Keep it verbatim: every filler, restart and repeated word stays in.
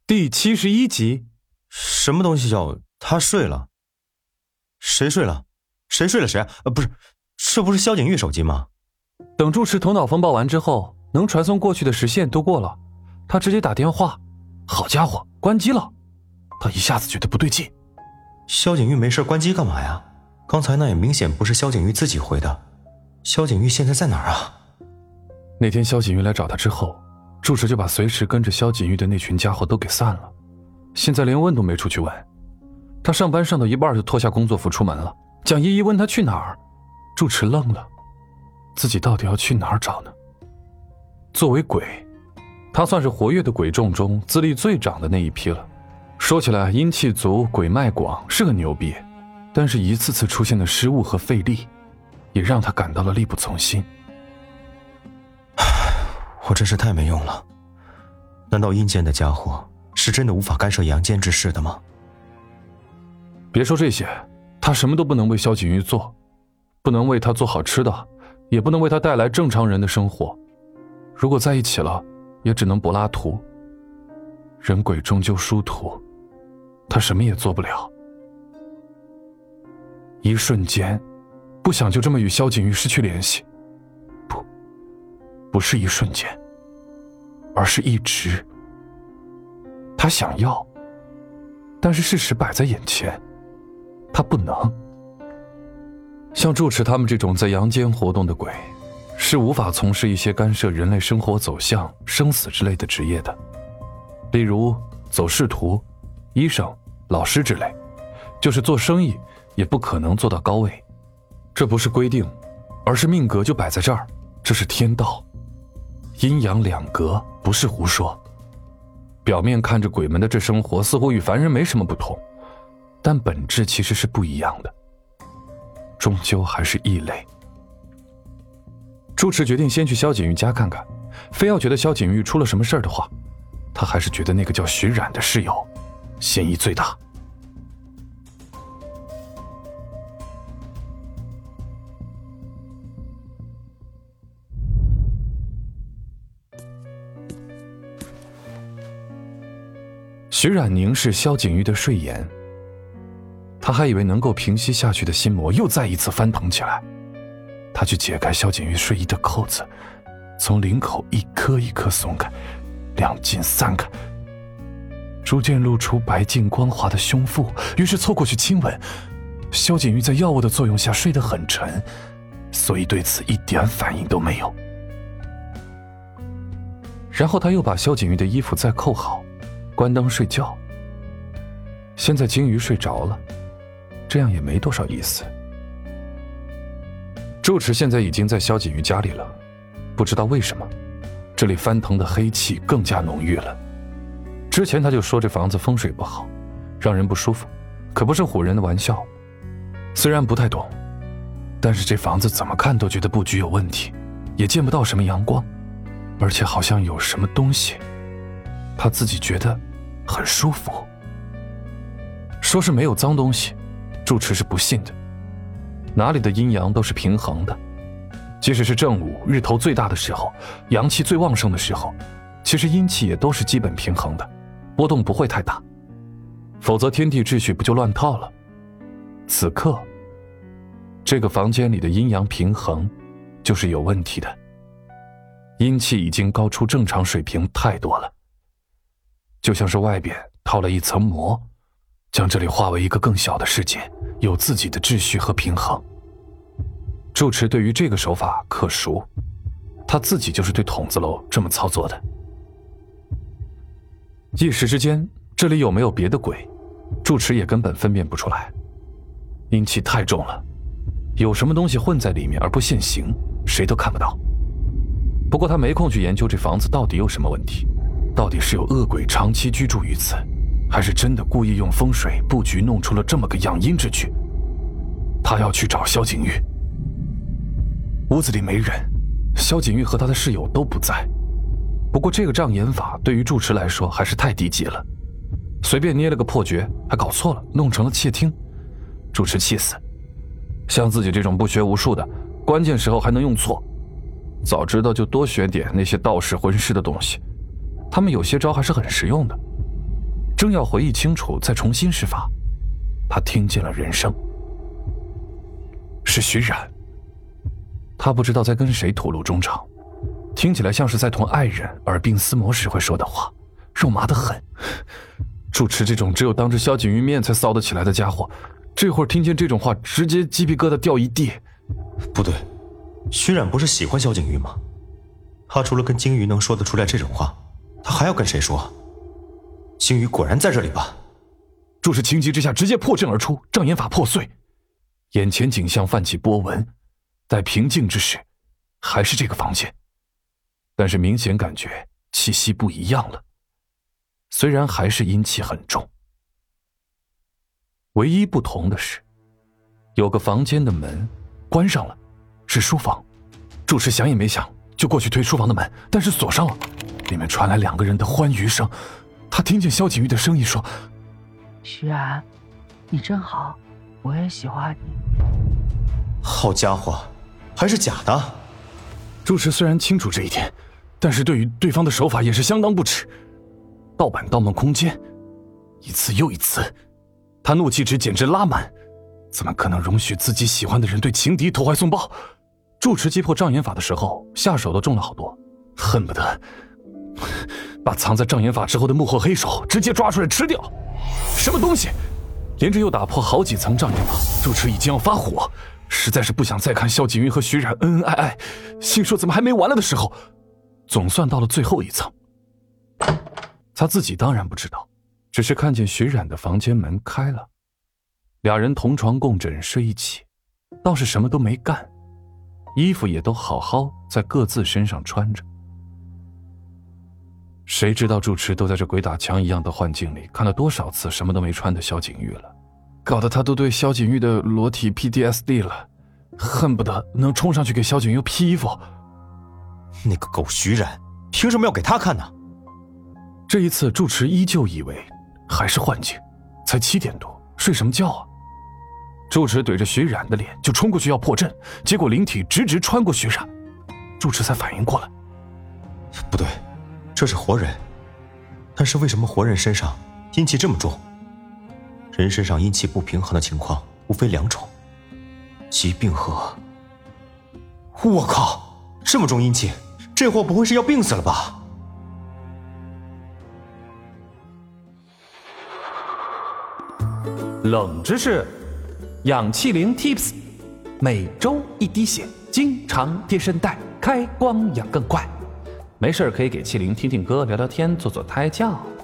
第七十一集。 什么东西叫他睡了？谁睡了？谁睡了谁啊？呃，不是，这不是萧景玉手机吗？ 等住持头脑风暴完之后，能传送过去的时限都过了，他直接打电话，好家伙，关机了。他一下子觉得不对劲。 萧景玉没事关机干嘛呀？刚才那也明显不是萧景玉自己回的。萧景玉现在在哪儿啊？ 那天萧景玉来找他之后，住持就把随时跟着萧景玉的那群家伙都给散了，现在连问都没出去问。他上班上到一半就脱下工作服出门了。蒋依依问他去哪儿，住持愣了，自己到底要去哪儿找呢？作为鬼，他算是活跃的鬼众中资历最长的那一批了。说起来阴气足，鬼脉广，是个牛逼，但是一次次出现的失误和费力，也让他感到了力不从心。 我真是太没用了。难道阴间的家伙是真的无法干涉阳间之事的吗？ 别说这些，他什么都不能为萧景玉做，不能为他做好吃的，也不能为他带来正常人的生活。如果在一起了，也只能柏拉图。人鬼终究殊途，他什么也做不了。一瞬间，不想就这么与萧景玉失去联系。不，不是一瞬间，而是一直。他想要，但是事实摆在眼前，他不能。像住持他们这种在阳间活动的鬼，是无法从事一些干涉人类生活走向、生死之类的职业的。例如走仕途、医生、老师之类，就是做生意也不可能做到高位。这不是规定，而是命格就摆在这儿，这是天道。阴阳两隔，不是胡说。表面看着鬼们的这生活似乎与凡人没什么不同，但本质其实是不一样的，终究还是异类。住持决定先去萧景玉家看看，非要觉得萧景玉出了什么事儿的话，他还是觉得那个叫徐冉的室友嫌疑最大。徐冉凝视萧景玉的睡颜，他还以为能够平息下去的心魔又再一次翻腾起来。他去解开萧景玉睡衣的扣子，从领口一颗一颗松开，两襟散开，逐渐露出白净光滑的胸腹，于是凑过去亲吻。萧景玉在药物的作用下睡得很沉，所以对此一点反应都没有。然后他又把萧景玉的衣服再扣好，关灯睡觉。现在鲸鱼睡着了，这样也没多少意思。住持现在已经在萧景玉家里了，不知道为什么，这里翻腾的黑气更加浓郁了。之前他就说这房子风水不好，让人不舒服，可不是唬人的玩笑。虽然不太懂，但是这房子怎么看都觉得布局有问题，也见不到什么阳光，而且好像有什么东西，他自己觉得很舒服。说是没有脏东西，住持是不信的。哪里的阴阳都是平衡的，即使是正午日头最大的时候，阳气最旺盛的时候，其实阴气也都是基本平衡的，波动不会太大，否则天地秩序不就乱套了。此刻这个房间里的阴阳平衡就是有问题的，阴气已经高出正常水平太多了，就像是外边套了一层膜，将这里化为一个更小的世界，有自己的秩序和平衡。住持对于这个手法可熟，他自己就是对筒子楼这么操作的。一时之间，这里有没有别的鬼，住持也根本分辨不出来。阴气太重了，有什么东西混在里面而不现形，谁都看不到。不过他没空去研究这房子到底有什么问题，到底是有恶鬼长期居住于此，还是真的故意用风水布局弄出了这么个养阴之局。他要去找萧景玉。屋子里没人，萧景玉和他的室友都不在。不过这个障眼法对于住持来说还是太低级了，随便捏了个破局还搞错了，弄成了窃听。住持气死，像自己这种不学无术的，关键时候还能用错，早知道就多学点那些道士魂师的东西，他们有些招还是很实用的。 正要回忆清楚再重新施法，他听见了人声，是徐冉。他不知道在跟谁吐露衷肠，听起来像是在同爱人耳鬓厮磨时会说的话，肉麻得很。主持这种只有当着萧景瑜面才骚得起来的家伙，这会儿听见这种话，直接鸡皮疙瘩掉一地。 不对，徐冉不是喜欢萧景瑜吗？他除了跟鲸鱼能说得出来这种话，他还要跟谁说？鲸鱼果然在这里吧？ 注视情急之下直接破阵而出，障眼法破碎，眼前景象泛起波纹。待平静之时，还是这个房间，但是明显感觉气息不一样了，虽然还是阴气很重。唯一不同的是，有个房间的门关上了，是书房。注视想也没想就过去推书房的门，但是锁上了，里面传来两个人的欢愉声。他听见萧景瑜的声音说： 徐冉，你真好，我也喜欢你。 好家伙，还是假的。 注视虽然清楚这一点，但是对于对方的手法也是相当不耻。盗版盗梦空间，一次又一次，他怒气值简直拉满，怎么可能容许自己喜欢的人对情敌投怀送抱？住持击破障眼法的时候，下手都重了好多，恨不得把藏在障眼法之后的幕后黑手直接抓出来吃掉。什么东西？连着又打破好几层障眼法，住持已经要发火，实在是不想再看萧景瑜和徐冉恩恩爱爱，心说怎么还没完了的时候，总算到了最后一层。他自己当然不知道，只是看见徐冉的房间门开了，俩人同床共枕睡一起，倒是什么都没干，衣服也都好好在各自身上穿着。谁知道住持都在这鬼打墙一样的幻境里看了多少次什么都没穿的萧景瑜了，搞得他都对萧景瑜的裸体 P T S D 了，恨不得能冲上去给萧景瑜披衣服。 那个狗徐冉凭什么要给他看呢？ 这一次住持依旧以为还是幻境，才七点多，睡什么觉啊？住持怼着徐冉的脸就冲过去要破阵，结果灵体直直穿过徐冉，住持才反应过来， 不对，这是活人，但是为什么活人身上阴气这么重？人身上阴气不平衡的情况无非两种，疾病和……我靠，这么重阴气，这货不会是要病死了吧？ 冷知识，氧气灵 Tips， 每周一滴血，经常贴身带，开光养更快。没事可以给气灵听听歌，聊聊天，做做胎教。